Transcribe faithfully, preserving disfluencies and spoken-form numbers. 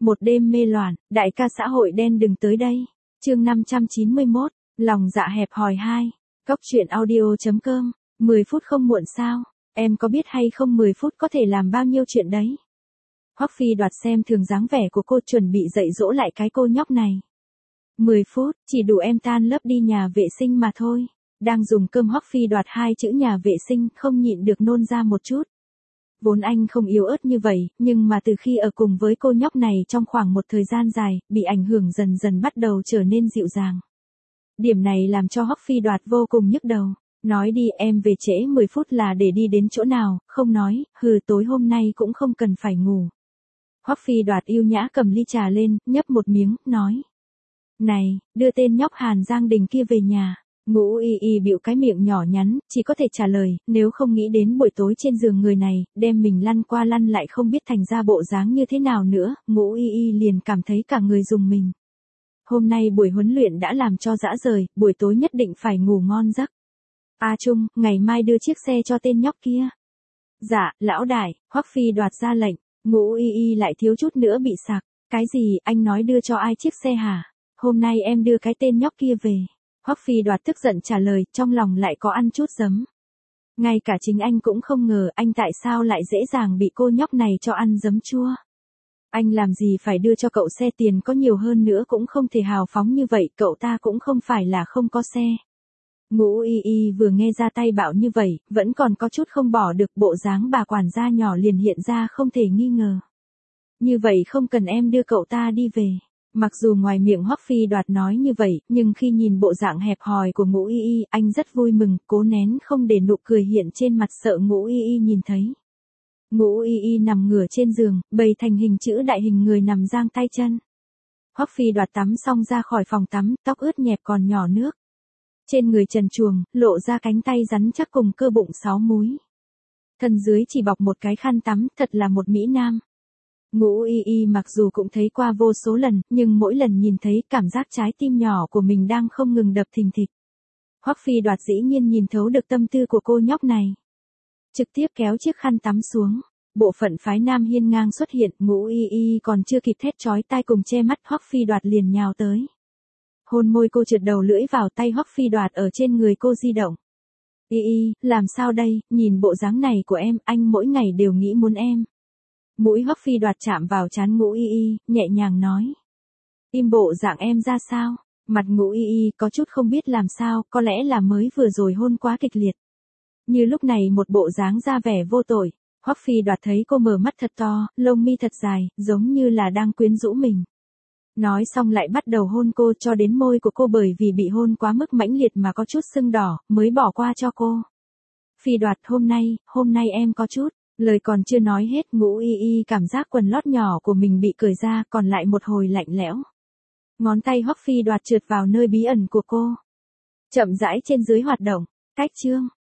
Một đêm mê loạn, đại ca xã hội đen đừng tới đây. Chương năm trăm chín mươi mốt, lòng dạ hẹp hòi hai. Cốc truyện audio chấm com. mười phút không muộn sao? Em có biết hay không mười phút có thể làm bao nhiêu chuyện đấy? Hoắc Phi Đoạt xem thường dáng vẻ của cô, chuẩn bị dạy dỗ lại cái cô nhóc này. mười phút, chỉ đủ em tan lớp đi nhà vệ sinh mà thôi. Đang dùng cơm, Hoắc Phi Đoạt hai chữ nhà vệ sinh không nhịn được nôn ra một chút. Vốn anh không yếu ớt như vậy, nhưng mà từ khi ở cùng với cô nhóc này trong khoảng một thời gian dài, bị ảnh hưởng dần dần bắt đầu trở nên dịu dàng. Điểm này làm cho Hoắc Phi Đoạt vô cùng nhức đầu. Nói đi, em về trễ mười phút là để đi đến chỗ nào? Không nói, hừ, tối hôm nay cũng không cần phải ngủ. Hoắc Phi Đoạt yêu nhã cầm ly trà lên, nhấp một miếng, nói. Này, đưa tên nhóc Hàn Giang Đình kia về nhà. Ngũ Y Y bĩu cái miệng nhỏ nhắn, chỉ có thể trả lời, nếu không nghĩ đến buổi tối trên giường người này, đem mình lăn qua lăn lại không biết thành ra bộ dáng như thế nào nữa, Ngũ Y Y liền cảm thấy cả người rùng mình. Hôm nay buổi huấn luyện đã làm cho dã rời, buổi tối nhất định phải ngủ ngon giấc. A Trung, ngày mai đưa chiếc xe cho tên nhóc kia. Dạ, lão đại, Hoắc Phi Đoạt ra lệnh, Ngũ Y Y lại thiếu chút nữa bị sặc. Cái gì, anh nói đưa cho ai chiếc xe hả? Hôm nay em đưa cái tên nhóc kia về. Hoắc Phi Đoạt tức giận trả lời, trong lòng lại có ăn chút giấm. Ngay cả chính anh cũng không ngờ anh tại sao lại dễ dàng bị cô nhóc này cho ăn giấm chua. Anh làm gì phải đưa cho cậu xe, tiền có nhiều hơn nữa cũng không thể hào phóng như vậy, cậu ta cũng không phải là không có xe. Ngũ Y Y vừa nghe ra tay bạo như vậy, vẫn còn có chút không bỏ được, bộ dáng bà quản gia nhỏ liền hiện ra không thể nghi ngờ. Như vậy không cần em đưa cậu ta đi về. Mặc dù ngoài miệng Hoắc Phi Đoạt nói như vậy, nhưng khi nhìn bộ dạng hẹp hòi của Ngũ Y Y, anh rất vui mừng, cố nén không để nụ cười hiện trên mặt, sợ Ngũ Y Y nhìn thấy. Ngũ Y Y nằm ngửa trên giường, bày thành hình chữ đại hình người nằm giang tay chân. Hoắc Phi Đoạt tắm xong ra khỏi phòng tắm, tóc ướt nhẹp còn nhỏ nước. Trên người trần truồng, lộ ra cánh tay rắn chắc cùng cơ bụng sáu múi. Thân dưới chỉ bọc một cái khăn tắm, thật là một mỹ nam. Ngũ Y Y mặc dù cũng thấy qua vô số lần, nhưng mỗi lần nhìn thấy cảm giác trái tim nhỏ của mình đang không ngừng đập thình thịch. Hoắc Phi Đoạt dĩ nhiên nhìn thấu được tâm tư của cô nhóc này. Trực tiếp kéo chiếc khăn tắm xuống. Bộ phận phái nam hiên ngang xuất hiện, Ngũ Y Y còn chưa kịp thét chói tai cùng che mắt, Hoắc Phi Đoạt liền nhào tới. Hôn môi cô, trượt đầu lưỡi vào tay Hoắc Phi Đoạt ở trên người cô di động. Y Y, làm sao đây, nhìn bộ dáng này của em, anh mỗi ngày đều nghĩ muốn em. Mũi Hoắc Phi Đoạt chạm vào trán Ngũ Y Y, nhẹ nhàng nói. Im bộ dạng em ra sao? Mặt Ngũ Y Y có chút không biết làm sao, có lẽ là mới vừa rồi hôn quá kịch liệt. Như lúc này một bộ dáng ra vẻ vô tội. Hoắc Phi Đoạt thấy cô mở mắt thật to, lông mi thật dài, giống như là đang quyến rũ mình. Nói xong lại bắt đầu hôn cô, cho đến môi của cô bởi vì bị hôn quá mức mãnh liệt mà có chút sưng đỏ, mới bỏ qua cho cô. Phi Đoạt, hôm nay, hôm nay em có chút. Lời còn chưa nói hết, Ngũ Y Y cảm giác quần lót nhỏ của mình bị cởi ra, còn lại một hồi lạnh lẽo. Ngón tay Hoắc Phi Đoạt trượt vào nơi bí ẩn của cô. Chậm rãi trên dưới hoạt động. Cách chương.